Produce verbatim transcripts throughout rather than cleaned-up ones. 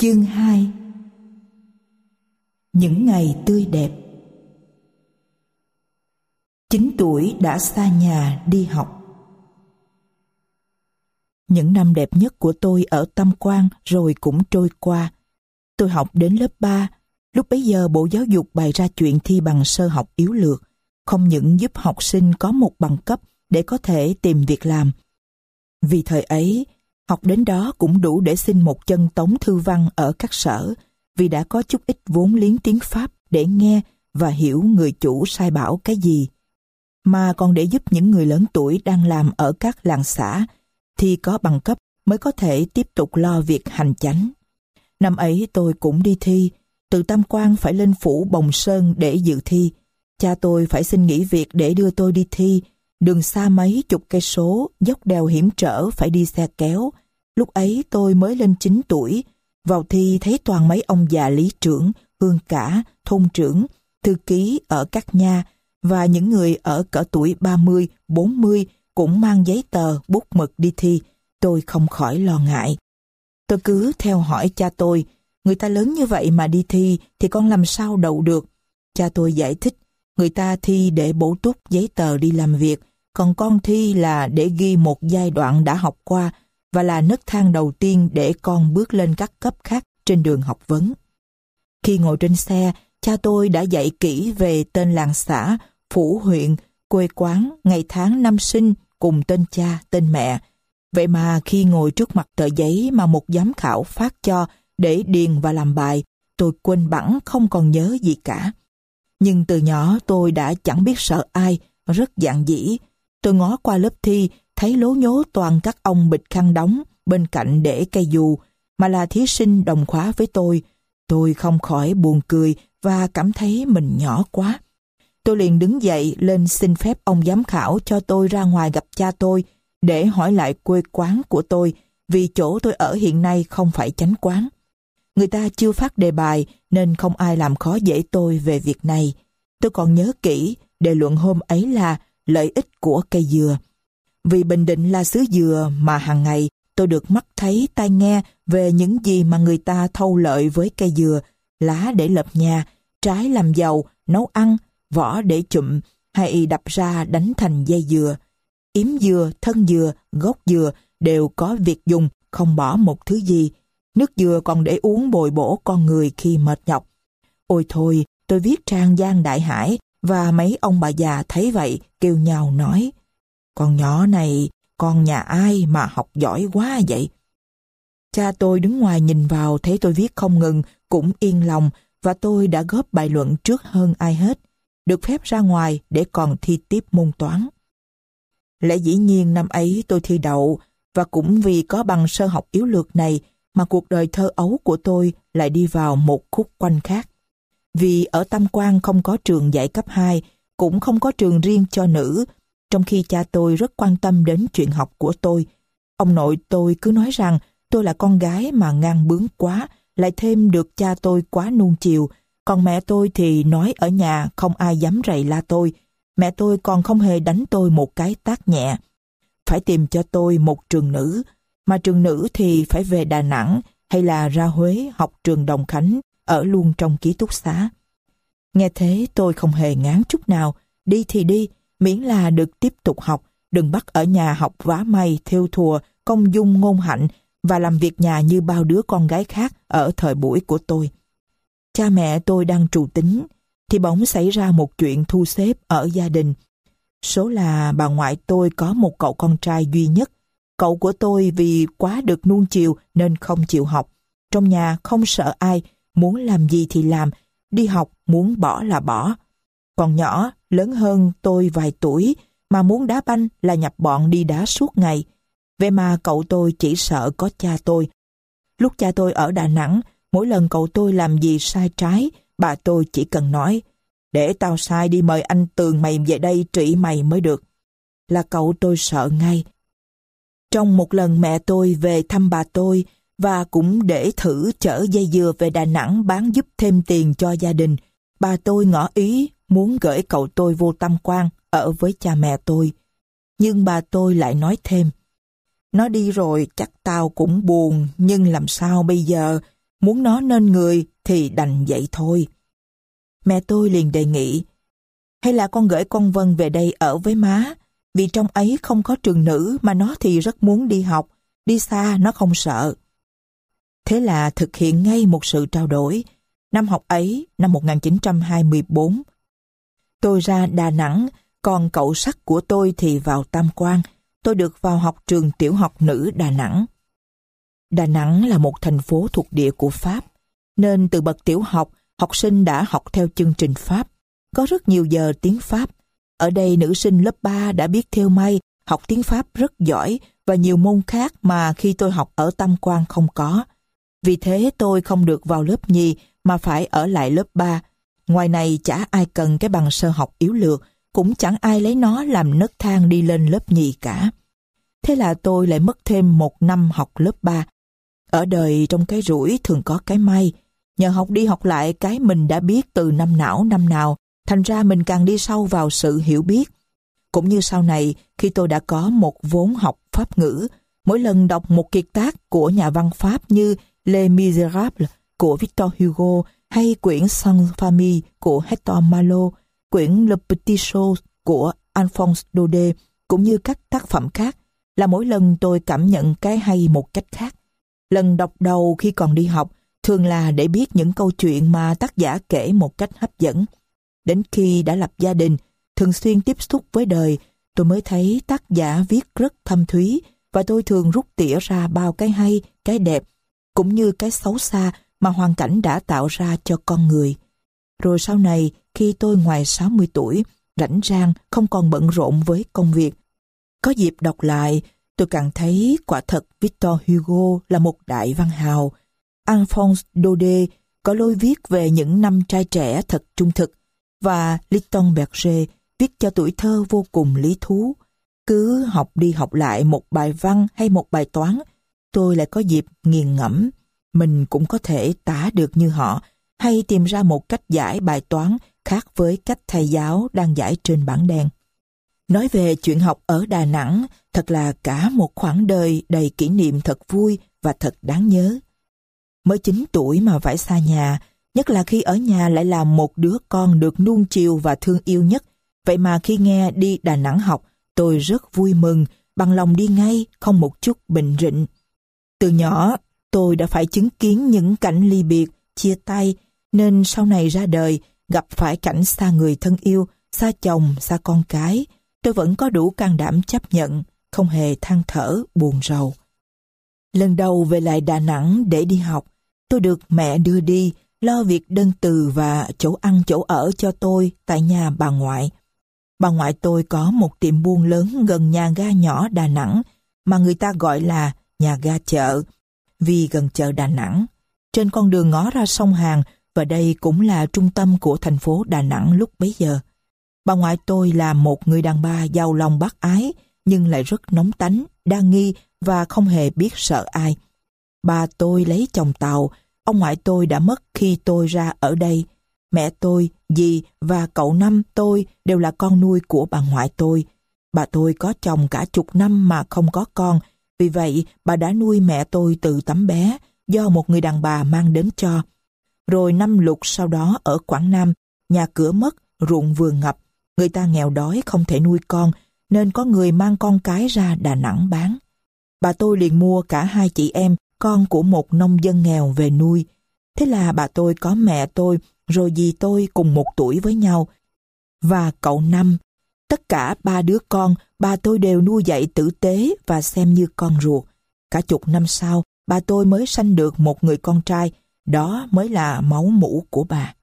Chương hai. Những ngày tươi đẹp. Chín tuổi đã xa nhà đi học. Những năm đẹp nhất của tôi ở Tam Quan rồi cũng trôi qua. Tôi học đến lớp ba. Lúc bấy giờ Bộ Giáo dục bày ra chuyện thi bằng sơ học yếu lược, không những giúp học sinh có một bằng cấp để có thể tìm việc làm. Vì thời ấy, học đến đó cũng đủ để xin một chân tống thư văn ở các sở, vì đã có chút ít vốn liếng tiếng Pháp để nghe và hiểu người chủ sai bảo cái gì. Mà còn để giúp những người lớn tuổi đang làm ở các làng xã thì có bằng cấp mới có thể tiếp tục lo việc hành chánh. Năm ấy tôi cũng đi thi, từ Tam Quan phải lên phủ Bồng Sơn để dự thi. Cha tôi phải xin nghỉ việc để đưa tôi đi thi, đường xa mấy chục cây số, dốc đèo hiểm trở phải đi xe kéo. Lúc ấy tôi mới lên chín tuổi, vào thi thấy toàn mấy ông già lý trưởng, hương cả, thôn trưởng, thư ký ở các nha và những người ở cỡ tuổi ba mươi, bốn mươi cũng mang giấy tờ, bút mực đi thi. Tôi không khỏi lo ngại. Tôi cứ theo hỏi cha tôi, người ta lớn như vậy mà đi thi thì con làm sao đậu được? Cha tôi giải thích, người ta thi để bổ túc giấy tờ đi làm việc, còn con thi là để ghi một giai đoạn đã học qua và là nấc thang đầu tiên để con bước lên các cấp khác trên đường học vấn. Khi ngồi trên xe, cha tôi đã dạy kỹ về tên làng xã, phủ huyện, quê quán, ngày tháng năm sinh cùng tên cha, tên mẹ. Vậy mà khi ngồi trước mặt tờ giấy mà một giám khảo phát cho để điền và làm bài, tôi quên bẵng không còn nhớ gì cả. Nhưng từ nhỏ tôi đã chẳng biết sợ ai, rất dạn dĩ. Tôi ngó qua lớp thi, thấy lố nhố toàn các ông bịt khăn đóng, bên cạnh để cây dù, mà là thí sinh đồng khóa với tôi. Tôi không khỏi buồn cười và cảm thấy mình nhỏ quá. Tôi liền đứng dậy lên xin phép ông giám khảo cho tôi ra ngoài gặp cha tôi để hỏi lại quê quán của tôi, vì chỗ tôi ở hiện nay không phải chánh quán. Người ta chưa phát đề bài nên không ai làm khó dễ tôi về việc này. Tôi còn nhớ kỹ đề luận hôm ấy là lợi ích của cây dừa. Vì Bình Định là xứ dừa mà hàng ngày tôi được mắt thấy tai nghe về những gì mà người ta thâu lợi với cây dừa: lá để lập nhà, trái làm giàu, nấu ăn, vỏ để chụm hay đập ra đánh thành dây dừa. Yếm dừa, thân dừa, gốc dừa đều có việc dùng, không bỏ một thứ gì. Nước dừa còn để uống bồi bổ con người khi mệt nhọc. Ôi thôi, tôi viết trang gian đại hải, và mấy ông bà già thấy vậy kêu nhau nói: con nhỏ này, con nhà ai mà học giỏi quá vậy? Cha tôi đứng ngoài nhìn vào thấy tôi viết không ngừng, cũng yên lòng, và tôi đã góp bài luận trước hơn ai hết, được phép ra ngoài để còn thi tiếp môn toán. Lẽ dĩ nhiên năm ấy tôi thi đậu, và cũng vì có bằng sơ học yếu lược này mà cuộc đời thơ ấu của tôi lại đi vào một khúc quanh khác. Vì ở Tam Quan không có trường dạy cấp hai, cũng không có trường riêng cho nữ, trong khi cha tôi rất quan tâm đến chuyện học của tôi. Ông nội tôi cứ nói rằng tôi là con gái mà ngang bướng quá, lại thêm được cha tôi quá nuông chiều. Còn mẹ tôi thì nói ở nhà không ai dám rầy la tôi. Mẹ tôi còn không hề đánh tôi một cái tát nhẹ. Phải tìm cho tôi một trường nữ, mà trường nữ thì phải về Đà Nẵng hay là ra Huế học trường Đồng Khánh, ở luôn trong ký túc xá. Nghe thế tôi không hề ngán chút nào, đi thì đi, miễn là được tiếp tục học, đừng bắt ở nhà học vá may, thêu thùa, công dung ngôn hạnh và làm việc nhà như bao đứa con gái khác ở thời buổi của tôi. Cha mẹ tôi đang trù tính, thì bỗng xảy ra một chuyện thu xếp ở gia đình. Số là bà ngoại tôi có một cậu con trai duy nhất. Cậu của tôi vì quá được nuông chiều nên không chịu học. Trong nhà không sợ ai, muốn làm gì thì làm, đi học muốn bỏ là bỏ. Còn nhỏ, lớn hơn tôi vài tuổi, mà muốn đá banh là nhập bọn đi đá suốt ngày. Vậy mà cậu tôi chỉ sợ có cha tôi. Lúc cha tôi ở Đà Nẵng, mỗi lần cậu tôi làm gì sai trái, bà tôi chỉ cần nói: để tao sai đi mời anh Tường mày về đây trị mày mới được. Là cậu tôi sợ ngay. Trong một lần mẹ tôi về thăm bà tôi, và cũng để thử chở dây dừa về Đà Nẵng bán giúp thêm tiền cho gia đình, bà tôi ngỏ ý muốn gửi cậu tôi vô Tam Quan ở với cha mẹ tôi. Nhưng bà tôi lại nói thêm: nó đi rồi chắc tao cũng buồn, nhưng làm sao bây giờ? muốn nó nên người thì đành vậy thôi. Mẹ tôi liền đề nghị, hay là con gửi con Vân về đây ở với má, vì trong ấy không có trường nữ mà nó thì rất muốn đi học, đi xa nó không sợ. Thế là thực hiện ngay một sự trao đổi. Năm học ấy, năm một nghìn chín trăm hai mươi tư, tôi ra Đà Nẵng, còn cậu Sắc của tôi thì vào Tam Quan. Tôi được vào học trường tiểu học nữ Đà Nẵng. Đà Nẵng là một thành phố thuộc địa của Pháp, nên từ bậc tiểu học, học sinh đã học theo chương trình Pháp. Có rất nhiều giờ tiếng Pháp. Ở đây nữ sinh lớp ba đã biết thêu may, học tiếng Pháp rất giỏi và nhiều môn khác mà khi tôi học ở Tam Quan không có. Vì thế tôi không được vào lớp nhì mà phải ở lại lớp ba. Ngoài này chả ai cần cái bằng sơ học yếu lược, cũng chẳng ai lấy nó làm nấc thang đi lên lớp nhì cả. Thế là tôi lại mất thêm một năm học lớp ba. Ở đời trong cái rủi thường có cái may. Nhờ học đi học lại cái mình đã biết từ năm não năm nào, thành ra mình càng đi sâu vào sự hiểu biết. Cũng như sau này, khi tôi đã có một vốn học Pháp ngữ, mỗi lần đọc một kiệt tác của nhà văn Pháp như Les Misérables của Victor Hugo hay quyển Sans Famille của Hector Malot, quyển Le Petit Chose của Alphonse Daudet, cũng như các tác phẩm khác, là mỗi lần tôi cảm nhận cái hay một cách khác. Lần đọc đầu khi còn đi học thường là để biết những câu chuyện mà tác giả kể một cách hấp dẫn. Đến khi đã lập gia đình, thường xuyên tiếp xúc với đời, tôi mới thấy tác giả viết rất thâm thúy và tôi thường rút tỉa ra bao cái hay, cái đẹp, cũng như cái xấu xa mà hoàn cảnh đã tạo ra cho con người. Rồi sau này, khi tôi ngoài sáu mươi tuổi, rảnh rang, không còn bận rộn với công việc, có dịp đọc lại, tôi càng thấy quả thật Victor Hugo là một đại văn hào. Alphonse Daudet có lối viết về những năm trai trẻ thật trung thực, và Litton Berger viết cho tuổi thơ vô cùng lý thú. Cứ học đi học lại một bài văn hay một bài toán, tôi lại có dịp nghiền ngẫm. Mình cũng có thể tả được như họ, hay tìm ra một cách giải bài toán khác với cách thầy giáo đang giải trên bảng đen. Nói về chuyện học ở Đà Nẵng, thật là cả một khoảng đời đầy kỷ niệm thật vui và thật đáng nhớ. Mới chín tuổi mà phải xa nhà, nhất là khi ở nhà lại là một đứa con được nuông chiều và thương yêu nhất. Vậy mà khi nghe đi Đà Nẵng học, tôi rất vui mừng, bằng lòng đi ngay, không một chút bình rịnh. Từ nhỏ, tôi đã phải chứng kiến những cảnh ly biệt, chia tay, nên sau này ra đời, gặp phải cảnh xa người thân yêu, xa chồng, xa con cái, tôi vẫn có đủ can đảm chấp nhận, không hề than thở, buồn rầu. Lần đầu về lại Đà Nẵng để đi học, tôi được mẹ đưa đi, lo việc đơn từ và chỗ ăn chỗ ở cho tôi tại nhà bà ngoại. Bà ngoại tôi có một tiệm buôn lớn gần nhà ga nhỏ Đà Nẵng, mà người ta gọi là nhà ga chợ, vì gần chợ Đà Nẵng. Trên con đường ngó ra sông Hàn, và đây cũng là trung tâm của thành phố Đà Nẵng lúc bấy giờ. Bà ngoại tôi là một người đàn bà giàu lòng bác ái, nhưng lại rất nóng tánh, đa nghi và không hề biết sợ ai. Bà tôi lấy chồng Tàu, ông ngoại tôi đã mất khi tôi ra ở đây. Mẹ tôi, dì và cậu Năm tôi đều là con nuôi của bà ngoại tôi. Bà tôi có chồng cả chục năm mà không có con, vì vậy bà đã nuôi mẹ tôi từ tấm bé, do một người đàn bà mang đến cho. Rồi năm lụt sau đó ở Quảng Nam, nhà cửa mất, ruộng vườn ngập, người ta nghèo đói không thể nuôi con, nên có người mang con cái ra Đà Nẵng bán. Bà tôi liền mua cả hai chị em, con của một nông dân nghèo về nuôi. Thế là bà tôi có mẹ tôi, rồi dì tôi cùng một tuổi với nhau, và cậu Năm. Tất cả ba đứa con, bà tôi đều nuôi dạy tử tế và xem như con ruột. Cả chục năm sau, bà tôi mới sanh được một người con trai, đó mới là máu mủ của bà.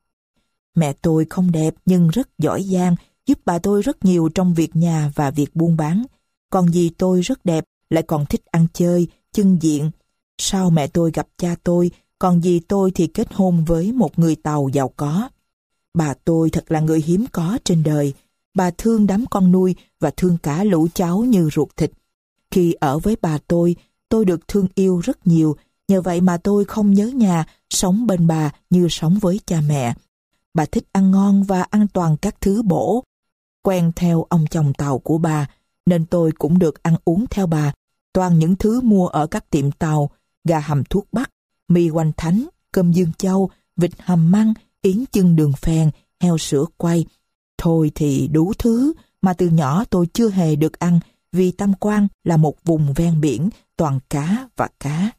Mẹ tôi không đẹp nhưng rất giỏi giang, giúp bà tôi rất nhiều trong việc nhà và việc buôn bán. Còn dì tôi rất đẹp, lại còn thích ăn chơi, chưng diện. Sau mẹ tôi gặp cha tôi, còn dì tôi thì kết hôn với một người Tàu giàu có. Bà tôi thật là người hiếm có trên đời. Bà thương đám con nuôi và thương cả lũ cháu như ruột thịt. Khi ở với bà tôi, tôi được thương yêu rất nhiều, nhờ vậy mà tôi không nhớ nhà, sống bên bà như sống với cha mẹ. Bà thích ăn ngon và ăn toàn các thứ bổ. Quen theo ông chồng Tàu của bà, nên tôi cũng được ăn uống theo bà, toàn những thứ mua ở các tiệm Tàu, gà hầm thuốc bắc, mì hoành thánh, cơm dương châu, vịt hầm măng, yến chưng đường phèn, heo sữa quay. Thôi thì đủ thứ mà từ nhỏ tôi chưa hề được ăn, vì Tam Quan là một vùng ven biển toàn cá và cá.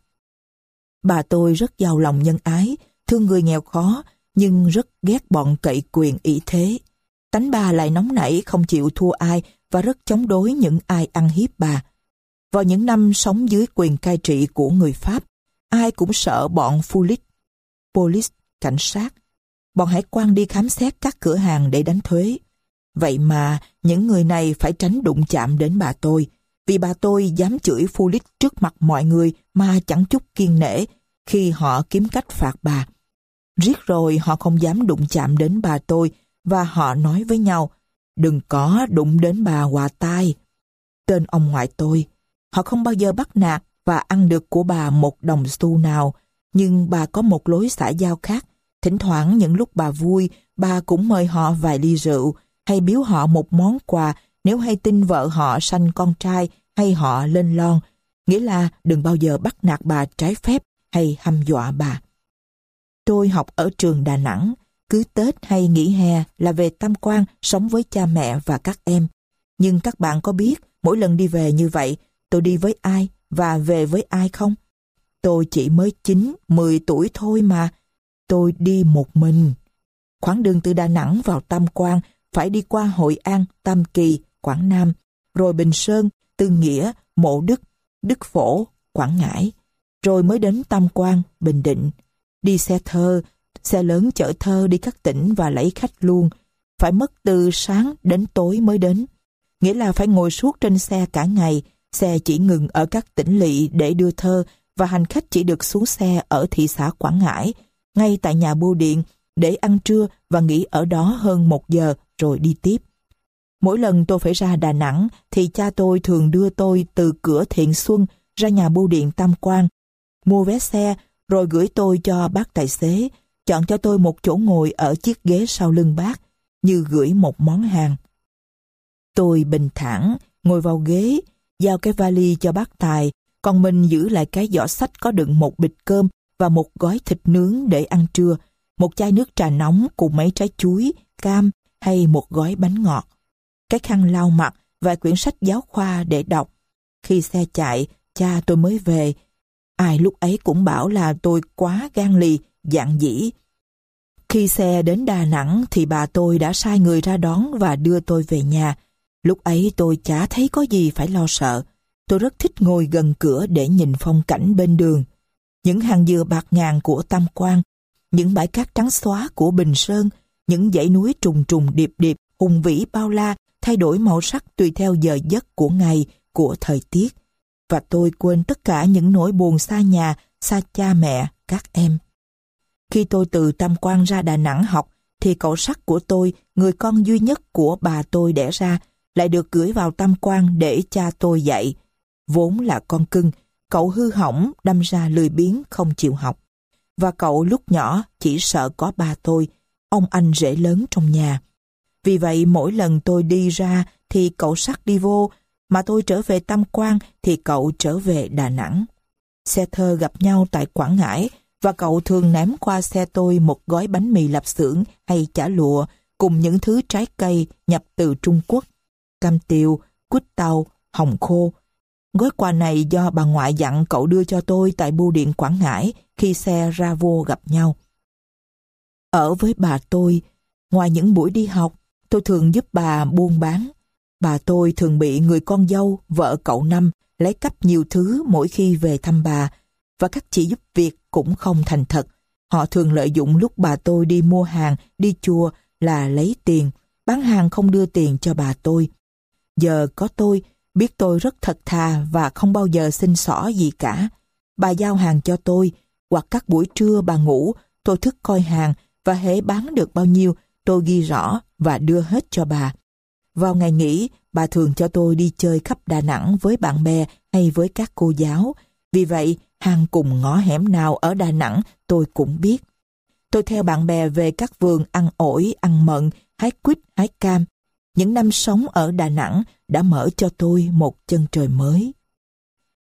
Bà tôi rất giàu lòng nhân ái, thương người nghèo khó, nhưng rất ghét bọn cậy quyền ỷ thế. Tánh bà lại nóng nảy, không chịu thua ai và rất chống đối những ai ăn hiếp bà. Vào những năm sống dưới quyền cai trị của người Pháp, ai cũng sợ bọn Foulis, police, cảnh sát. Bọn hải quan đi khám xét các cửa hàng để đánh thuế. Vậy mà những người này phải tránh đụng chạm đến bà tôi, vì bà tôi dám chửi Foulis trước mặt mọi người mà chẳng chút kiêng nể khi họ kiếm cách phạt bà. Riết rồi họ không dám đụng chạm đến bà tôi, và họ nói với nhau, đừng có đụng đến bà hòa tai. Tên ông ngoại tôi, họ không bao giờ bắt nạt và ăn được của bà một đồng xu nào, nhưng bà có một lối xã giao khác. Thỉnh thoảng những lúc bà vui, bà cũng mời họ vài ly rượu, hay biếu họ một món quà nếu hay tin vợ họ sanh con trai hay họ lên lon, nghĩa là đừng bao giờ bắt nạt bà trái phép hay hăm dọa bà. Tôi học ở trường Đà Nẵng, cứ Tết hay nghỉ hè là về Tam Quan sống với cha mẹ và các em. Nhưng các bạn có biết mỗi lần đi về như vậy, tôi đi với ai và về với ai không? Tôi chỉ mới chín, mười tuổi thôi mà. Tôi đi một mình. Quãng đường từ Đà Nẵng vào Tam Quan phải đi qua Hội An, Tam Kỳ, Quảng Nam, rồi Bình Sơn, Tư Nghĩa, Mộ Đức, Đức Phổ, Quảng Ngãi, rồi mới đến Tam Quan, Bình Định. Đi xe thơ, xe lớn chở thơ đi các tỉnh và lấy khách luôn. Phải mất từ sáng đến tối mới đến. Nghĩa là phải ngồi suốt trên xe cả ngày. Xe chỉ ngừng ở các tỉnh lỵ để đưa thơ, và hành khách chỉ được xuống xe ở thị xã Quảng Ngãi, ngay tại nhà bưu điện, để ăn trưa và nghỉ ở đó hơn một giờ rồi đi tiếp. Mỗi lần tôi phải ra Đà Nẵng thì cha tôi thường đưa tôi từ cửa Thiện Xuân ra nhà bưu điện Tam Quan, mua vé xe rồi gửi tôi cho bác tài xế, chọn cho tôi một chỗ ngồi ở chiếc ghế sau lưng bác, như gửi một món hàng. Tôi bình thản ngồi vào ghế, giao cái vali cho bác Tài, còn mình giữ lại cái giỏ xách có đựng một bịch cơm và một gói thịt nướng để ăn trưa, một chai nước trà nóng cùng mấy trái chuối, cam hay một gói bánh ngọt, cái khăn lau mặt và quyển sách giáo khoa để đọc. Khi xe chạy, cha tôi mới về. Ai lúc ấy cũng bảo là tôi quá gan lì, dạn dĩ. Khi xe đến Đà Nẵng thì bà tôi đã sai người ra đón và đưa tôi về nhà. Lúc ấy tôi chả thấy có gì phải lo sợ. Tôi rất thích ngồi gần cửa để nhìn phong cảnh bên đường. Những hàng dừa bạc ngàn của Tam Quan, những bãi cát trắng xóa của Bình Sơn, những dãy núi trùng trùng điệp điệp, hùng vĩ bao la, thay đổi màu sắc tùy theo giờ giấc của ngày, của thời tiết. Và tôi quên tất cả những nỗi buồn xa nhà, xa cha mẹ, các em. Khi tôi từ Tam Quan ra Đà Nẵng học, thì cậu Sắc của tôi, người con duy nhất của bà tôi đẻ ra, lại được gửi vào Tam Quan để cha tôi dạy. Vốn là con cưng, cậu hư hỏng, đâm ra lười biếng không chịu học. Và cậu lúc nhỏ chỉ sợ có ba tôi, ông anh rể lớn trong nhà. Vì vậy mỗi lần tôi đi ra thì cậu Sắc đi vô, mà tôi trở về Tam Quan thì cậu trở về Đà Nẵng. Xe thơ gặp nhau tại Quảng Ngãi, và cậu thường ném qua xe tôi một gói bánh mì lạp xưởng hay chả lụa cùng những thứ trái cây nhập từ Trung Quốc, cam tiều, quýt tàu, hồng khô. Gói quà này do bà ngoại dặn cậu đưa cho tôi tại bưu điện Quảng Ngãi khi xe ra vô gặp nhau. Ở với bà tôi, ngoài những buổi đi học, tôi thường giúp bà buôn bán. Bà tôi thường bị người con dâu, vợ cậu Năm, lấy cắp nhiều thứ mỗi khi về thăm bà, và các chị giúp việc cũng không thành thật. Họ thường lợi dụng lúc bà tôi đi mua hàng, đi chùa là lấy tiền, bán hàng không đưa tiền cho bà tôi. Giờ có tôi, biết tôi rất thật thà và không bao giờ xin xỏ gì cả. Bà giao hàng cho tôi, hoặc các buổi trưa bà ngủ, tôi thức coi hàng, và hễ bán được bao nhiêu, tôi ghi rõ và đưa hết cho bà. Vào ngày nghỉ, bà thường cho tôi đi chơi khắp Đà Nẵng với bạn bè hay với các cô giáo. Vì vậy, hàng cùng ngõ hẻm nào ở Đà Nẵng tôi cũng biết. Tôi theo bạn bè về các vườn ăn ổi, ăn mận, hái quýt, hái cam. Những năm sống ở Đà Nẵng đã mở cho tôi một chân trời mới.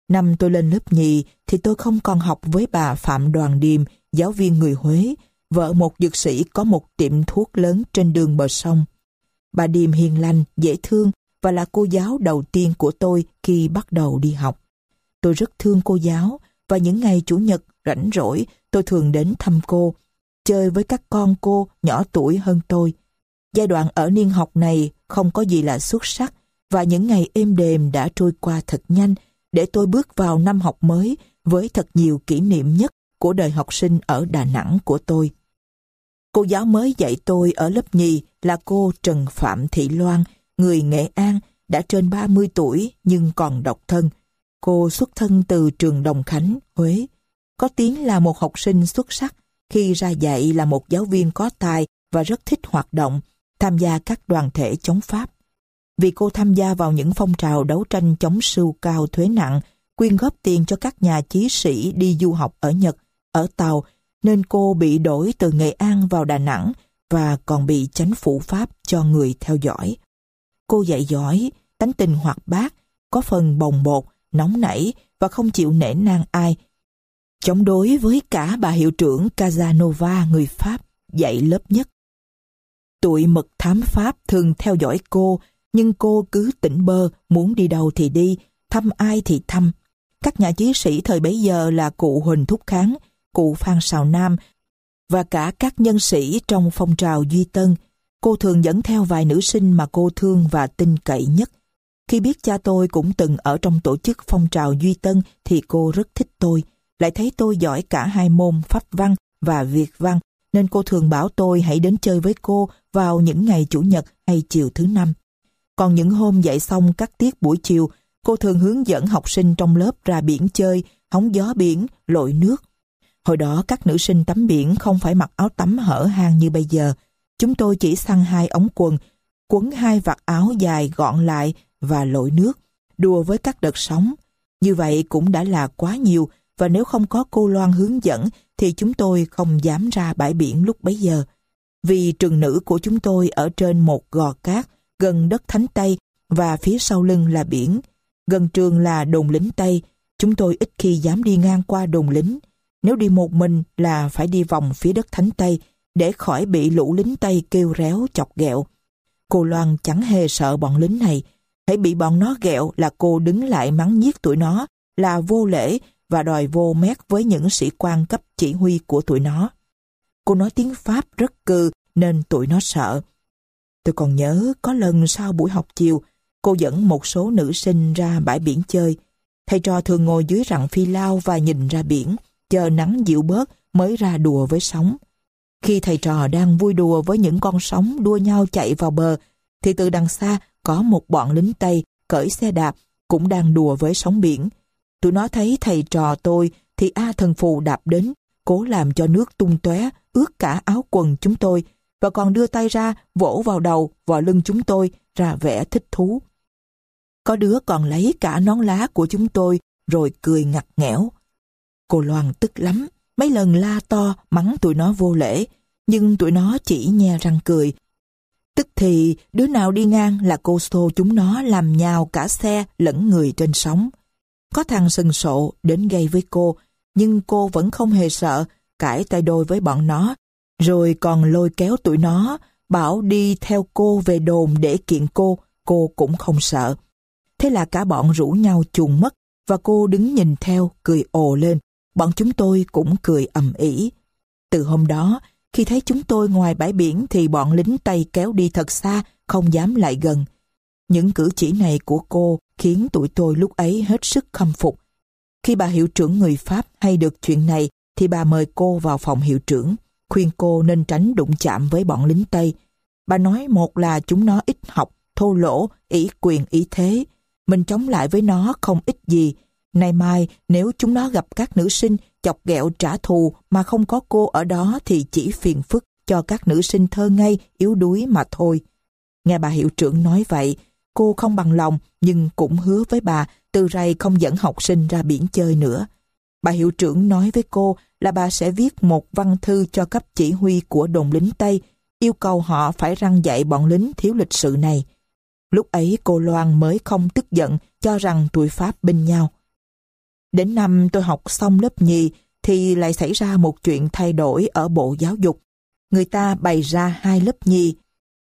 Năm tôi lên lớp nhì thì tôi không còn học với bà Phạm Đoàn Điềm, giáo viên người Huế, vợ một dược sĩ có một tiệm thuốc lớn trên đường bờ sông. Bà Điềm hiền lành, dễ thương và là cô giáo đầu tiên của tôi khi bắt đầu đi học. Tôi rất thương cô giáo và những ngày Chủ nhật rảnh rỗi tôi thường đến thăm cô, chơi với các con cô nhỏ tuổi hơn tôi. Giai đoạn ở niên học này không có gì là xuất sắc và những ngày êm đềm đã trôi qua thật nhanh để tôi bước vào năm học mới với thật nhiều kỷ niệm nhất của đời học sinh ở Đà Nẵng của tôi. Cô giáo mới dạy tôi ở lớp nhì là cô Trần Phạm Thị Loan, người Nghệ An, đã trên ba mươi tuổi nhưng còn độc thân. Cô xuất thân từ trường Đồng Khánh, Huế. Có tiếng là một học sinh xuất sắc, khi ra dạy là một giáo viên có tài và rất thích hoạt động, tham gia các đoàn thể chống Pháp. Vì cô tham gia vào những phong trào đấu tranh chống sưu cao thuế nặng, quyên góp tiền cho các nhà chí sĩ đi du học ở Nhật, ở Tàu, nên cô bị đổi từ Nghệ An vào Đà Nẵng và còn bị chánh phủ Pháp cho người theo dõi. Cô dạy giỏi, tánh tình hoạt bát, có phần bồng bột, nóng nảy và không chịu nể nang ai. Chống đối với cả bà hiệu trưởng Casanova người Pháp dạy lớp nhất. Tụi mật thám Pháp thường theo dõi cô, nhưng cô cứ tỉnh bơ, muốn đi đâu thì đi, thăm ai thì thăm. Các nhà chí sĩ thời bấy giờ là cụ Huỳnh Thúc Kháng, cụ Phan Sào Nam và cả các nhân sĩ trong phong trào Duy Tân. Cô thường dẫn theo vài nữ sinh mà cô thương và tin cậy nhất. Khi biết cha tôi cũng từng ở trong tổ chức phong trào Duy Tân thì cô rất thích tôi, lại thấy tôi giỏi cả hai môn Pháp văn và Việt văn, nên cô thường bảo tôi hãy đến chơi với cô vào những ngày Chủ nhật hay chiều thứ năm. Còn những hôm dạy xong các tiết buổi chiều, cô thường hướng dẫn học sinh trong lớp ra biển chơi, hóng gió biển, lội nước. Hồi đó các nữ sinh tắm biển không phải mặc áo tắm hở hang như bây giờ. Chúng tôi chỉ xăn hai ống quần, quấn hai vạt áo dài gọn lại và lội nước, đùa với các đợt sóng. Như vậy cũng đã là quá nhiều, và nếu không có cô Loan hướng dẫn thì chúng tôi không dám ra bãi biển lúc bấy giờ. Vì trường nữ của chúng tôi ở trên một gò cát gần đất Thánh Tây và phía sau lưng là biển. Gần trường là đồn lính Tây, chúng tôi ít khi dám đi ngang qua đồn lính. Nếu đi một mình là phải đi vòng phía đất Thánh Tây để khỏi bị lũ lính Tây kêu réo chọc ghẹo. Cô Loan chẳng hề sợ bọn lính này. Hãy bị bọn nó ghẹo là cô đứng lại mắng nhiếc tụi nó là vô lễ và đòi vô mét với những sĩ quan cấp chỉ huy của tụi nó. Cô nói tiếng Pháp rất cừ nên tụi nó sợ. Tôi còn nhớ có lần sau buổi học chiều, cô dẫn một số nữ sinh ra bãi biển chơi. Thầy trò thường ngồi dưới rặng phi lao và nhìn ra biển, chờ nắng dịu bớt mới ra đùa với sóng. Khi thầy trò đang vui đùa với những con sóng đua nhau chạy vào bờ, thì từ đằng xa có một bọn lính Tây cởi xe đạp cũng đang đùa với sóng biển. Tụi nó thấy thầy trò tôi thì a thần phù đạp đến, cố làm cho nước tung tóe ướt cả áo quần chúng tôi, và còn đưa tay ra vỗ vào đầu, vào lưng chúng tôi ra vẻ thích thú. Có đứa còn lấy cả nón lá của chúng tôi rồi cười ngặt nghẽo. Cô Loan tức lắm, mấy lần la to mắng tụi nó vô lễ, nhưng tụi nó chỉ nhe răng cười. Tức thì đứa nào đi ngang là cô xô chúng nó làm nhào cả xe lẫn người trên sóng. Có thằng sừng sộ đến gây với cô, nhưng cô vẫn không hề sợ, cãi tay đôi với bọn nó, rồi còn lôi kéo tụi nó, bảo đi theo cô về đồn để kiện cô, cô cũng không sợ. Thế là cả bọn rủ nhau chuồn mất, và cô đứng nhìn theo, cười ồ lên. Bọn chúng tôi cũng cười ầm ĩ. Từ hôm đó, khi thấy chúng tôi ngoài bãi biển thì bọn lính Tây kéo đi thật xa, không dám lại gần. Những cử chỉ này của cô khiến tụi tôi lúc ấy hết sức khâm phục. Khi bà hiệu trưởng người Pháp hay được chuyện này thì bà mời cô vào phòng hiệu trưởng, khuyên cô nên tránh đụng chạm với bọn lính Tây. Bà nói một là chúng nó ít học, thô lỗ, ỷ quyền ỷ thế. Mình chống lại với nó không ích gì. Nay mai nếu chúng nó gặp các nữ sinh chọc ghẹo trả thù mà không có cô ở đó thì chỉ phiền phức cho các nữ sinh thơ ngây, yếu đuối mà thôi. Nghe bà hiệu trưởng nói vậy, cô không bằng lòng nhưng cũng hứa với bà từ rày không dẫn học sinh ra biển chơi nữa. Bà hiệu trưởng nói với cô là bà sẽ viết một văn thư cho cấp chỉ huy của đồn lính Tây, yêu cầu họ phải răn dạy bọn lính thiếu lịch sự này. Lúc ấy cô Loan mới không tức giận cho rằng tụi Pháp binh nhau. Đến năm tôi học xong lớp nhì thì lại xảy ra một chuyện thay đổi ở Bộ Giáo dục. Người ta bày ra hai lớp nhì,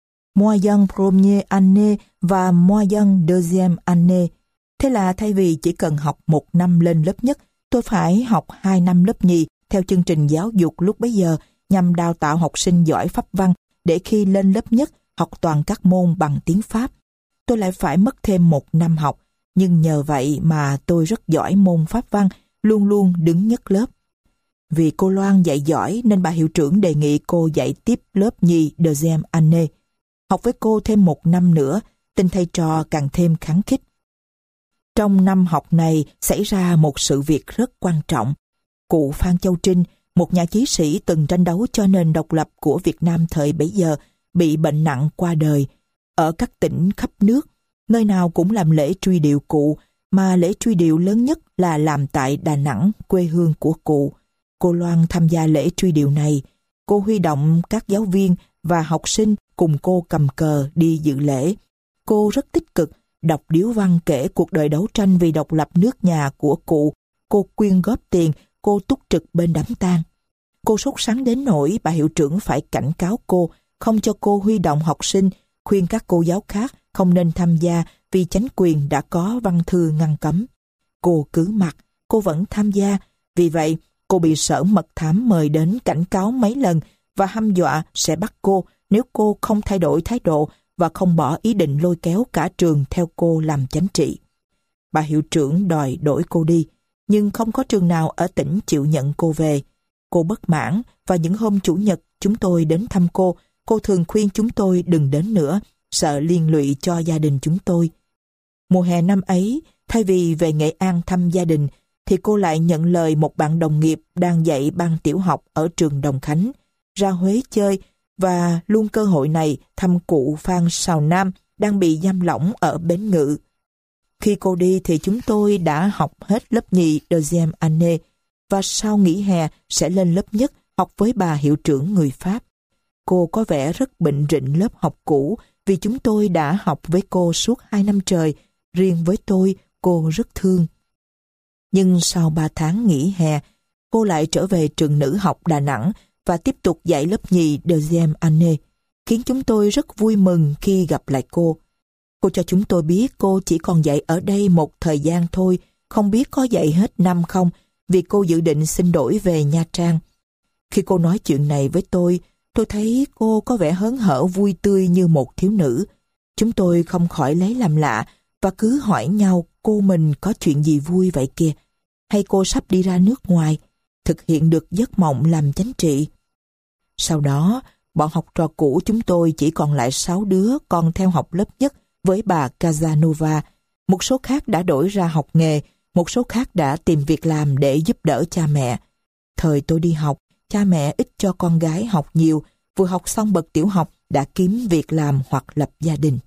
moyen première année và moyen deuxième année. Thế là thay vì chỉ cần học một năm lên lớp nhất, tôi phải học hai năm lớp nhì theo chương trình giáo dục lúc bấy giờ nhằm đào tạo học sinh giỏi Pháp văn để khi lên lớp nhất học toàn các môn bằng tiếng Pháp. Tôi lại phải mất thêm một năm học, nhưng nhờ vậy mà tôi rất giỏi môn Pháp văn, luôn luôn đứng nhất lớp. Vì cô Loan dạy giỏi nên bà hiệu trưởng đề nghị cô dạy tiếp lớp nhì deuxième année. Học với cô thêm một năm nữa, tình thầy trò càng thêm khắng khích. Trong năm học này xảy ra một sự việc rất quan trọng. Cụ Phan Châu Trinh, một nhà chí sĩ từng tranh đấu cho nền độc lập của Việt Nam thời bấy giờ, bị bệnh nặng qua đời. Ở các tỉnh khắp nước, nơi nào cũng làm lễ truy điệu cụ, mà lễ truy điệu lớn nhất là làm tại Đà Nẵng, quê hương của cụ. Cô Loan tham gia lễ truy điệu này. Cô huy động các giáo viên và học sinh cùng cô cầm cờ đi dự lễ. Cô rất tích cực, đọc điếu văn kể cuộc đời đấu tranh vì độc lập nước nhà của cụ. Cô quyên góp tiền, cô túc trực bên đám tang. Cô sốt sắng đến nỗi bà hiệu trưởng phải cảnh cáo cô, không cho cô huy động học sinh, khuyên các cô giáo khác không nên tham gia vì chánh quyền đã có văn thư ngăn cấm. Cô cứ mặc, cô vẫn tham gia. Vì vậy, cô bị sở mật thám mời đến cảnh cáo mấy lần và hăm dọa sẽ bắt cô nếu cô không thay đổi thái độ và không bỏ ý định lôi kéo cả trường theo cô làm chánh trị. Bà hiệu trưởng đòi đổi cô đi, nhưng không có trường nào ở tỉnh chịu nhận cô về. Cô bất mãn và những hôm Chủ nhật chúng tôi đến thăm cô, cô thường khuyên chúng tôi đừng đến nữa, sợ liên lụy cho gia đình chúng tôi. Mùa hè năm ấy, thay vì về Nghệ An thăm gia đình, thì cô lại nhận lời một bạn đồng nghiệp đang dạy ban tiểu học ở trường Đồng Khánh, ra Huế chơi và luôn cơ hội này thăm cụ Phan Sào Nam đang bị giam lỏng ở Bến Ngự. Khi cô đi thì chúng tôi đã học hết lớp nhì deuxième année và sau nghỉ hè sẽ lên lớp nhất học với bà hiệu trưởng người Pháp. Cô có vẻ rất bệnh rịnh lớp học cũ vì chúng tôi đã học với cô suốt hai năm trời. Riêng với tôi, cô rất thương. Nhưng sau ba tháng nghỉ hè, cô lại trở về trường nữ học Đà Nẵng và tiếp tục dạy lớp nhì deuxième année, khiến chúng tôi rất vui mừng khi gặp lại cô. Cô cho chúng tôi biết cô chỉ còn dạy ở đây một thời gian thôi, không biết có dạy hết năm không, vì cô dự định xin đổi về Nha Trang. Khi cô nói chuyện này với tôi, tôi thấy cô có vẻ hớn hở vui tươi như một thiếu nữ. Chúng tôi không khỏi lấy làm lạ và cứ hỏi nhau cô mình có chuyện gì vui vậy kìa, hay cô sắp đi ra nước ngoài, thực hiện được giấc mộng làm chánh trị. Sau đó, bọn học trò cũ chúng tôi chỉ còn lại sáu đứa còn theo học lớp nhất với bà Casanova. Một số khác đã đổi ra học nghề, một số khác đã tìm việc làm để giúp đỡ cha mẹ. Thời tôi đi học, cha mẹ ít cho con gái học nhiều, vừa học xong bậc tiểu học đã kiếm việc làm hoặc lập gia đình.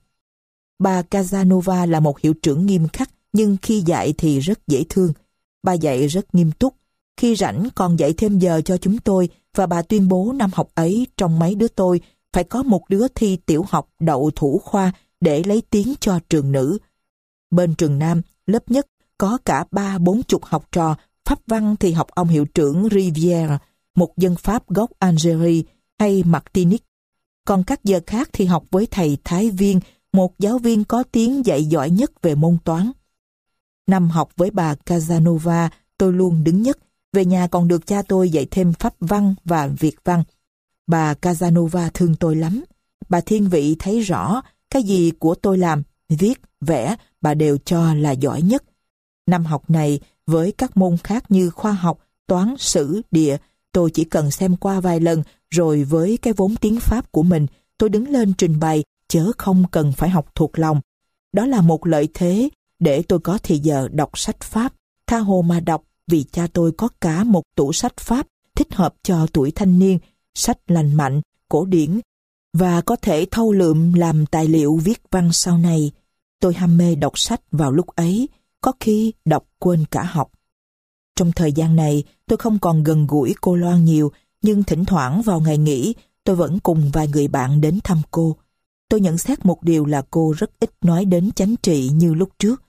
Bà Casanova là một hiệu trưởng nghiêm khắc, nhưng khi dạy thì rất dễ thương. Bà dạy rất nghiêm túc. Khi rảnh còn dạy thêm giờ cho chúng tôi và bà tuyên bố năm học ấy trong mấy đứa tôi phải có một đứa thi tiểu học đậu thủ khoa để lấy tiếng cho trường nữ. Bên trường nam, lớp nhất có cả ba bốn chục học trò, Pháp văn thì học ông hiệu trưởng Rivière, một dân Pháp gốc Algerie hay Martinique. Còn các giờ khác thì học với thầy Thái Viên, một giáo viên có tiếng dạy giỏi nhất về môn toán. Năm học với bà Casanova, tôi luôn đứng nhất. Về nhà còn được cha tôi dạy thêm Pháp văn và Việt văn. Bà Casanova thương tôi lắm. Bà thiên vị thấy rõ cái gì của tôi làm, viết, vẽ, bà đều cho là giỏi nhất. Năm học này, với các môn khác như khoa học, toán, sử, địa, tôi chỉ cần xem qua vài lần, rồi với cái vốn tiếng Pháp của mình, tôi đứng lên trình bày, chớ không cần phải học thuộc lòng. Đó là một lợi thế để tôi có thì giờ đọc sách Pháp, tha hồ mà đọc, vì cha tôi có cả một tủ sách Pháp thích hợp cho tuổi thanh niên, sách lành mạnh, cổ điển, và có thể thâu lượm làm tài liệu viết văn sau này. Tôi ham mê đọc sách vào lúc ấy, có khi đọc quên cả học. Trong thời gian này, tôi không còn gần gũi cô Loan nhiều, nhưng thỉnh thoảng vào ngày nghỉ, tôi vẫn cùng vài người bạn đến thăm cô. Tôi nhận xét một điều là cô rất ít nói đến chánh trị như lúc trước.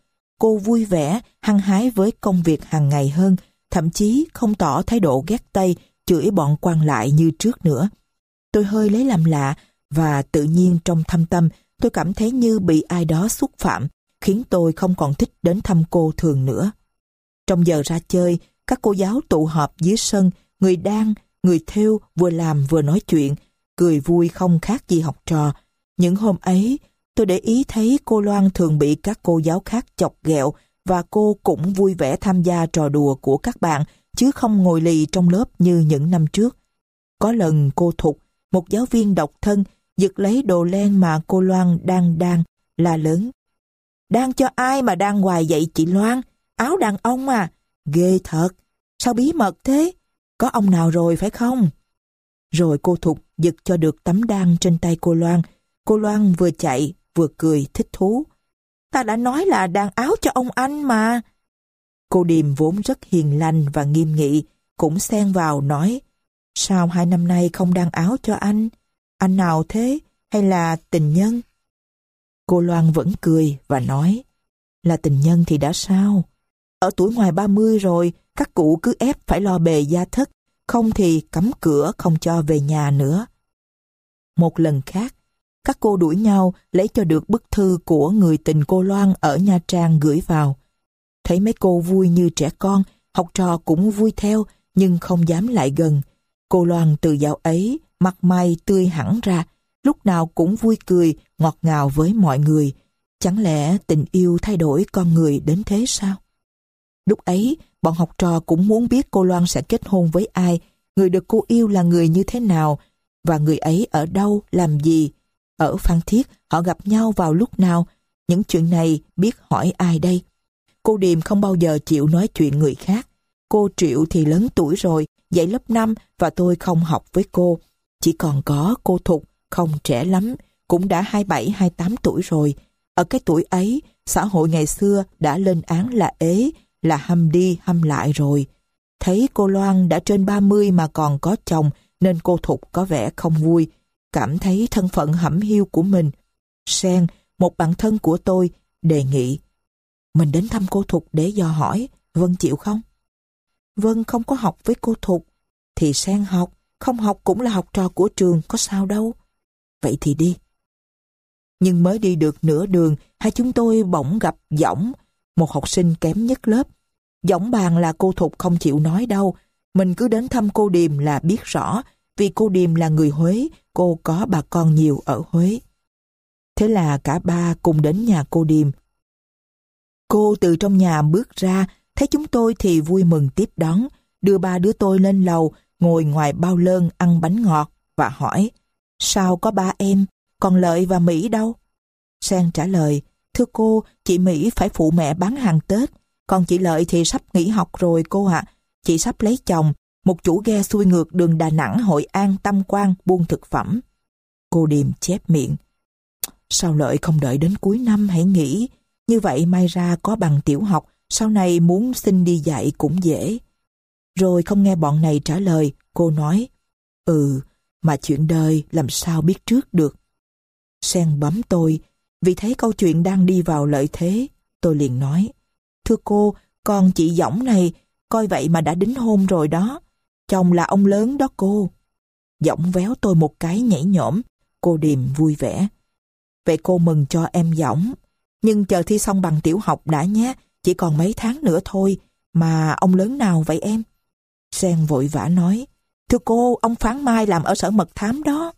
cô vui vẻ, hăng hái với công việc hàng ngày hơn, thậm chí không tỏ thái độ ghét Tây, chửi bọn quan lại như trước nữa. Tôi hơi lấy làm lạ, và tự nhiên trong thâm tâm tôi cảm thấy như bị ai đó xúc phạm, khiến tôi không còn thích đến thăm cô thường nữa. Trong giờ ra chơi, các cô giáo tụ họp dưới sân, người đan, người thêu vừa làm vừa nói chuyện, cười vui không khác gì học trò. Những hôm ấy, tôi để ý thấy cô Loan thường bị các cô giáo khác chọc ghẹo, và cô cũng vui vẻ tham gia trò đùa của các bạn, chứ không ngồi lì trong lớp như những năm trước. Có lần cô Thục, một giáo viên độc thân, giật lấy đồ len mà cô Loan đang đan, la lớn: "Đan cho ai mà đan hoài vậy chị Loan? Áo đàn ông à? Ghê thật! Sao bí mật thế? Có ông nào rồi phải không?" Rồi cô Thục giật cho được tấm đan trên tay cô Loan. Cô Loan vừa chạy vừa cười thích thú: "Ta đã nói là đan áo cho ông anh mà." Cô Điềm vốn rất hiền lành và nghiêm nghị, cũng xen vào nói: "Sao hai năm nay không đan áo cho anh? Anh nào thế? Hay là tình nhân?" Cô Loan vẫn cười và nói: "Là tình nhân thì đã sao? Ở tuổi ngoài ba mươi rồi, các cụ cứ ép phải lo bề gia thất, không thì cấm cửa không cho về nhà nữa." Một lần khác, các cô đuổi nhau lấy cho được bức thư của người tình cô Loan ở Nha Trang gửi vào. Thấy mấy cô vui như trẻ con, học trò cũng vui theo, nhưng không dám lại gần. Cô Loan từ dạo ấy mặt mày tươi hẳn ra, lúc nào cũng vui cười, ngọt ngào với mọi người. Chẳng lẽ tình yêu thay đổi con người đến thế sao? Lúc ấy, bọn học trò cũng muốn biết cô Loan sẽ kết hôn với ai, người được cô yêu là người như thế nào, và người ấy ở đâu, làm gì. Ở Phan Thiết, họ gặp nhau vào lúc nào? Những chuyện này biết hỏi ai đây? Cô Điềm không bao giờ chịu nói chuyện người khác. Cô Triệu thì lớn tuổi rồi, dạy lớp năm, và tôi không học với cô. Chỉ còn có cô Thục, không trẻ lắm, cũng đã hai mươi bảy hai mươi tám tuổi rồi. Ở cái tuổi ấy, xã hội ngày xưa đã lên án là ế, là hăm đi hăm lại rồi. Thấy cô Loan đã trên ba mươi mà còn có chồng, nên cô Thục có vẻ không vui, cảm thấy thân phận hẩm hiu của mình. Sen, một bạn thân của tôi, đề nghị: "Mình đến thăm cô Thục để dò hỏi, Vân chịu không?" "Vân không có học với cô Thục." "Thì Sen học, không học cũng là học trò của trường, có sao đâu." "Vậy thì đi." Nhưng mới đi được nửa đường, hai chúng tôi bỗng gặp Dõng, một học sinh kém nhất lớp. Dõng bàn là cô Thục không chịu nói đâu, mình cứ đến thăm cô Điềm là biết rõ, vì cô Điềm là người Huế, cô có bà con nhiều ở Huế. Thế là cả ba cùng đến nhà cô Điềm. Cô từ trong nhà bước ra, thấy chúng tôi thì vui mừng tiếp đón, đưa ba đứa tôi lên lầu, ngồi ngoài bao lơn ăn bánh ngọt và hỏi: "Sao có ba em, còn Lợi và Mỹ đâu?" Sen trả lời: "Thưa cô, chị Mỹ phải phụ mẹ bán hàng Tết, còn chị Lợi thì sắp nghỉ học rồi cô ạ. Chị sắp lấy chồng, một chủ ghe xuôi ngược đường Đà Nẵng, Hội An, Tam Quan buôn thực phẩm." Cô Điềm chép miệng: "Sao Lợi không đợi đến cuối năm hãy nghỉ? Như vậy may ra có bằng tiểu học, sau này muốn xin đi dạy cũng dễ." Rồi không nghe bọn này trả lời, cô nói: "Ừ, mà chuyện đời làm sao biết trước được." Sen bấm tôi, vì thấy câu chuyện đang đi vào lợi thế. Tôi liền nói: "Thưa cô, con chị Dõng này, coi vậy mà đã đính hôn rồi đó. Chồng là ông lớn đó cô." Dõng véo tôi một cái nhảy nhổm. Cô Điềm vui vẻ: "Vậy cô mừng cho em Dõng. Nhưng chờ thi xong bằng tiểu học đã nhé, chỉ còn mấy tháng nữa thôi. Mà ông lớn nào vậy em?" Sen vội vã nói: "Thưa cô, ông Phán Mai làm ở sở mật thám đó."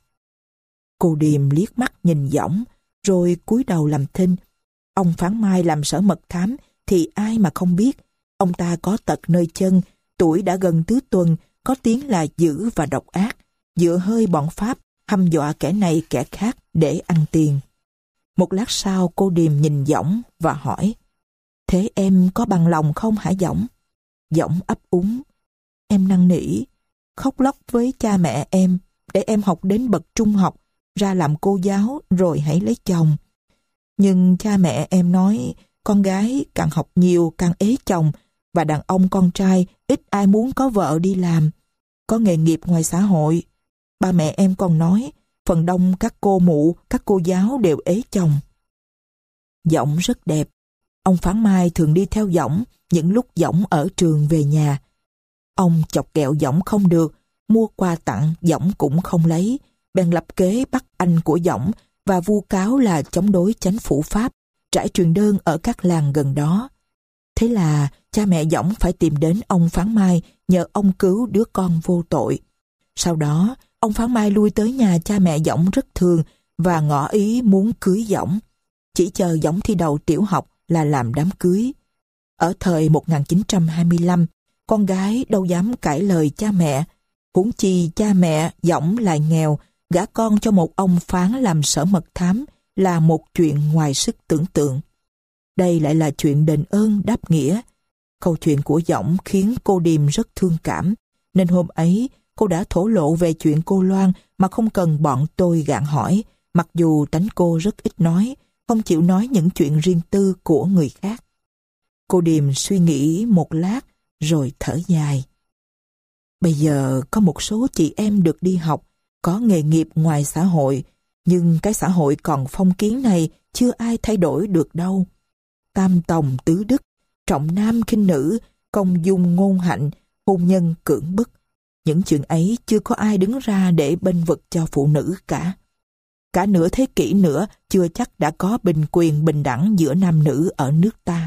Cô Điềm liếc mắt nhìn Dõng, rồi cúi đầu làm thinh. Ông Phán Mai làm sở mật thám thì ai mà không biết. Ông ta có tật nơi chân, tuổi đã gần tứ tuần, có tiếng là dữ và độc ác, dựa hơi bọn Pháp, hăm dọa kẻ này kẻ khác để ăn tiền. Một lát sau cô Điềm nhìn Dõng và hỏi: "Thế em có bằng lòng không hả Dõng?" Dõng ấp úng: "Em năn nỉ, khóc lóc với cha mẹ em, để em học đến bậc trung học, ra làm cô giáo rồi hãy lấy chồng. Nhưng cha mẹ em nói con gái càng học nhiều càng ế chồng, và đàn ông con trai ít ai muốn có vợ đi làm, có nghề nghiệp ngoài xã hội. Ba mẹ em còn nói phần đông các cô mụ, các cô giáo đều ế chồng." Giọng rất đẹp, Ông Phán Mai thường đi theo Dõng những lúc Dõng ở trường về nhà. Ông chọc ghẹo Dõng không được, mua quà tặng Dõng cũng không lấy, bèn lập kế bắt anh của Dõng và vu cáo là chống đối chánh phủ Pháp, trải truyền đơn ở các làng gần đó. Thế là cha mẹ Dõng phải tìm đến ông Phán Mai nhờ ông cứu đứa con vô tội. Sau đó, ông Phán Mai lui tới nhà cha mẹ Dõng rất thường và ngỏ ý muốn cưới Dõng. Chỉ chờ Dõng thi đậu tiểu học là làm đám cưới. Ở thời một nghìn chín trăm hai mươi lăm, con gái đâu dám cãi lời cha mẹ. Huống chi cha mẹ Dõng lại nghèo, gả con cho một ông phán làm sở mật thám là một chuyện ngoài sức tưởng tượng. Đây lại là chuyện đền ơn đáp nghĩa. Câu chuyện của Dõng khiến cô Điềm rất thương cảm, nên hôm ấy cô đã thổ lộ về chuyện cô Loan mà không cần bọn tôi gạn hỏi, mặc dù tánh cô rất ít nói, không chịu nói những chuyện riêng tư của người khác. Cô Điềm suy nghĩ một lát rồi thở dài. Bây giờ có một số chị em được đi học, có nghề nghiệp ngoài xã hội, nhưng cái xã hội còn phong kiến này chưa ai thay đổi được đâu. Tam tòng tứ đức, trọng nam khinh nữ, công dung ngôn hạnh, hôn nhân cưỡng bức. Những chuyện ấy chưa có ai đứng ra để bênh vực cho phụ nữ cả. Cả nửa thế kỷ nữa chưa chắc đã có bình quyền bình đẳng giữa nam nữ ở nước ta.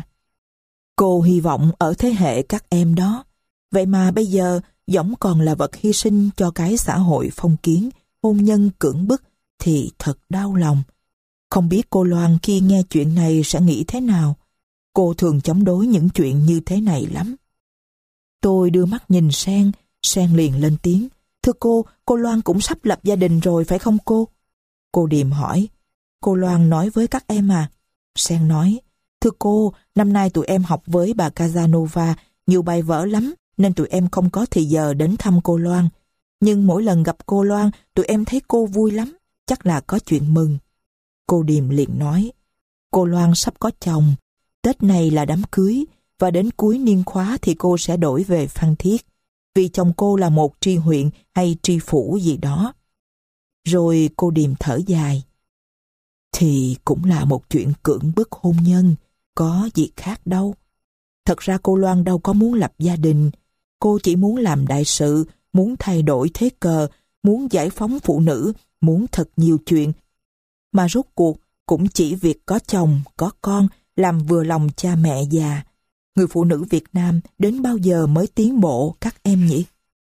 Cô hy vọng ở thế hệ các em đó. Vậy mà bây giờ Dõng còn là vật hy sinh cho cái xã hội phong kiến, hôn nhân cưỡng bức thì thật đau lòng. Không biết cô Loan khi nghe chuyện này sẽ nghĩ thế nào. Cô thường chống đối những chuyện như thế này lắm. Tôi đưa mắt nhìn Sen, Sen liền lên tiếng. Thưa cô, cô Loan cũng sắp lập gia đình rồi phải không cô? Cô Điềm hỏi. Cô Loan nói với các em à? Sen nói. Thưa cô, năm nay tụi em học với bà Casanova nhiều bài vở lắm, nên tụi em không có thì giờ đến thăm cô Loan. Nhưng mỗi lần gặp cô Loan, tụi em thấy cô vui lắm, chắc là có chuyện mừng. Cô Điềm liền nói. Cô Loan sắp có chồng, Tết này là đám cưới, và đến cuối niên khóa thì cô sẽ đổi về Phan Thiết, vì chồng cô là một tri huyện hay tri phủ gì đó. Rồi cô Điềm thở dài. Thì cũng là một chuyện cưỡng bức hôn nhân, có gì khác đâu. Thật ra cô Loan đâu có muốn lập gia đình. Cô chỉ muốn làm đại sự, muốn thay đổi thế cờ, muốn giải phóng phụ nữ, muốn thật nhiều chuyện. Mà rốt cuộc cũng chỉ việc có chồng, có con, làm vừa lòng cha mẹ già. Người phụ nữ Việt Nam đến bao giờ mới tiến bộ các em nhỉ?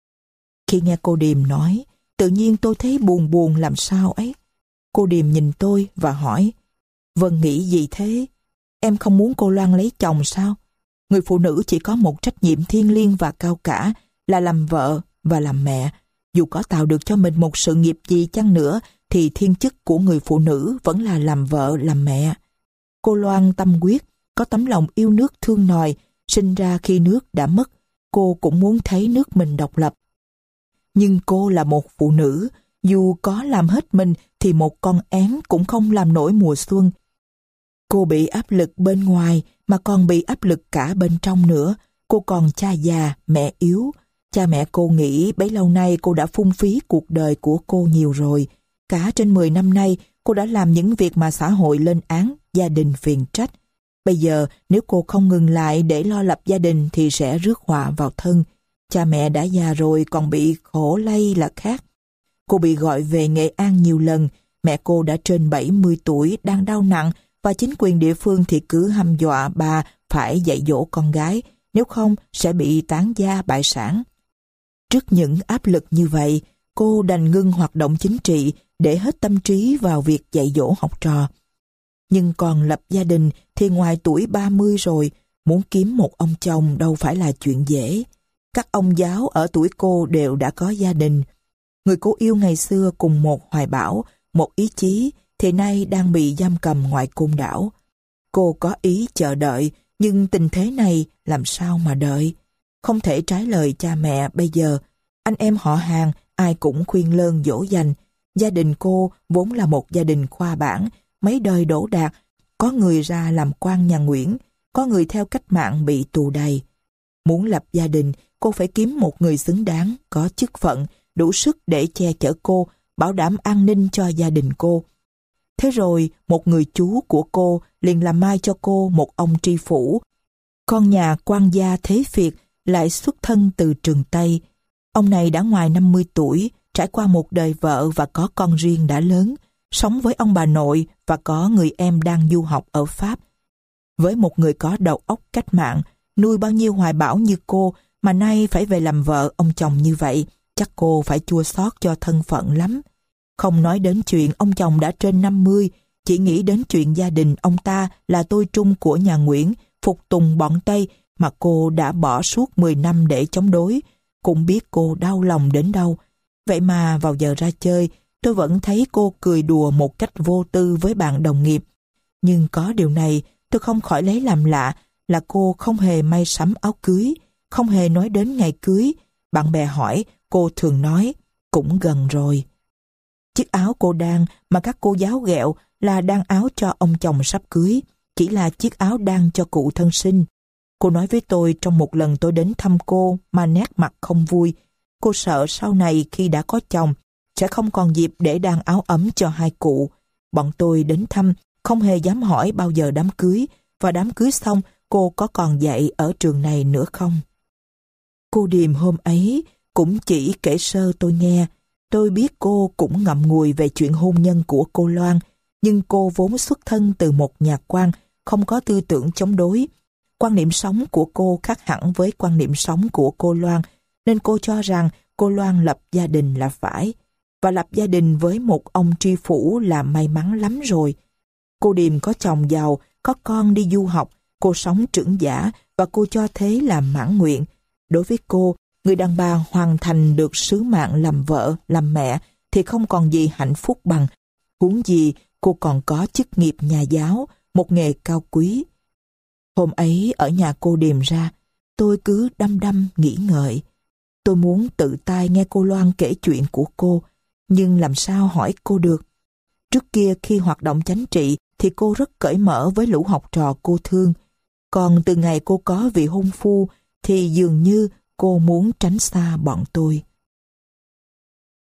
Khi nghe cô Điềm nói, tự nhiên tôi thấy buồn buồn làm sao ấy. Cô Điềm nhìn tôi và hỏi, Vân nghĩ gì thế? Em không muốn cô Loan lấy chồng sao? Người phụ nữ chỉ có một trách nhiệm thiêng liêng và cao cả là làm vợ và làm mẹ. Dù có tạo được cho mình một sự nghiệp gì chăng nữa thì thiên chức của người phụ nữ vẫn là làm vợ, làm mẹ. Cô Loan tâm huyết, có tấm lòng yêu nước thương nòi, sinh ra khi nước đã mất, cô cũng muốn thấy nước mình độc lập. Nhưng cô là một phụ nữ, dù có làm hết mình thì một con én cũng không làm nổi mùa xuân. Cô bị áp lực bên ngoài mà còn bị áp lực cả bên trong nữa. Cô còn cha già, mẹ yếu. Cha mẹ cô nghĩ bấy lâu nay cô đã phung phí cuộc đời của cô nhiều rồi. Cả trên mười năm nay cô đã làm những việc mà xã hội lên án, gia đình phiền trách. Bây giờ nếu cô không ngừng lại để lo lập gia đình thì sẽ rước họa vào thân. Cha mẹ đã già rồi còn bị khổ lây là khác. Cô bị gọi về Nghệ An nhiều lần. Mẹ cô đã trên bảy mươi tuổi, đang đau nặng, và chính quyền địa phương thì cứ hăm dọa bà phải dạy dỗ con gái, nếu không sẽ bị tán gia bại sản. Trước những áp lực như vậy, cô đành ngưng hoạt động chính trị để hết tâm trí vào việc dạy dỗ học trò. Nhưng còn lập gia đình thì ngoài tuổi ba mươi rồi, muốn kiếm một ông chồng đâu phải là chuyện dễ. Các ông giáo ở tuổi cô đều đã có gia đình. Người cô yêu ngày xưa cùng một hoài bão, một ý chí, thì nay đang bị giam cầm ngoài côn đảo. Cô có ý chờ đợi, nhưng tình thế này làm sao mà đợi? Không thể trái lời cha mẹ bây giờ. Anh em họ hàng ai cũng khuyên lơn dỗ dành. Gia đình cô vốn là một gia đình khoa bảng, mấy đời đỗ đạt, có người ra làm quan nhà Nguyễn, có người theo cách mạng bị tù đầy. Muốn lập gia đình, cô phải kiếm một người xứng đáng, có chức phận, đủ sức để che chở cô, bảo đảm an ninh cho gia đình cô. Thế rồi một người chú của cô liền làm mai cho cô một ông tri phủ, con nhà quan gia thế Việt, lại xuất thân từ Trường Tây. Ông này đã ngoài năm mươi tuổi, trải qua một đời vợ và có con riêng đã lớn, sống với ông bà nội và có người em đang du học ở Pháp. Với một người có đầu óc cách mạng, nuôi bao nhiêu hoài bão như cô mà nay phải về làm vợ ông chồng như vậy, chắc cô phải chua xót cho thân phận lắm. Không nói đến chuyện ông chồng đã trên năm mươi, chỉ nghĩ đến chuyện gia đình ông ta là tôi trung của nhà Nguyễn, phục tùng bọn Tây mà cô đã bỏ suốt mười năm để chống đối, cũng biết cô đau lòng đến đâu. Vậy mà vào giờ ra chơi, tôi vẫn thấy cô cười đùa một cách vô tư với bạn đồng nghiệp. Nhưng có điều này, tôi không khỏi lấy làm lạ là cô không hề may sắm áo cưới, không hề nói đến ngày cưới. Bạn bè hỏi, cô thường nói, cũng gần rồi. Chiếc áo cô đang mà các cô giáo ghẹo là đang áo cho ông chồng sắp cưới, chỉ là chiếc áo đang cho cụ thân sinh. Cô nói với tôi trong một lần tôi đến thăm cô mà nét mặt không vui. Cô sợ sau này khi đã có chồng sẽ không còn dịp để đan áo ấm cho hai cụ. Bọn tôi đến thăm không hề dám hỏi bao giờ đám cưới, và đám cưới xong cô có còn dạy ở trường này nữa không. Cô Điềm hôm ấy cũng chỉ kể sơ tôi nghe. Tôi biết cô cũng ngậm ngùi về chuyện hôn nhân của cô Loan, nhưng cô vốn xuất thân từ một nhà quan, không có tư tưởng chống đối. Quan niệm sống của cô khác hẳn với quan niệm sống của cô Loan, nên cô cho rằng cô Loan lập gia đình là phải, và lập gia đình với một ông tri phủ là may mắn lắm rồi. Cô Điềm có chồng giàu, có con đi du học, cô sống trưởng giả và cô cho thế là mãn nguyện. Đối với cô, người đàn bà hoàn thành được sứ mạng làm vợ, làm mẹ thì không còn gì hạnh phúc bằng. Huống gì cô còn có chức nghiệp nhà giáo, một nghề cao quý. Hôm ấy ở nhà cô Điềm ra, tôi cứ đăm đăm nghĩ ngợi. Tôi muốn tự tay nghe cô Loan kể chuyện của cô, nhưng làm sao hỏi cô được. Trước kia khi hoạt động chánh trị thì cô rất cởi mở với lũ học trò cô thương. Còn từ ngày cô có vị hôn phu thì dường như cô muốn tránh xa bọn tôi.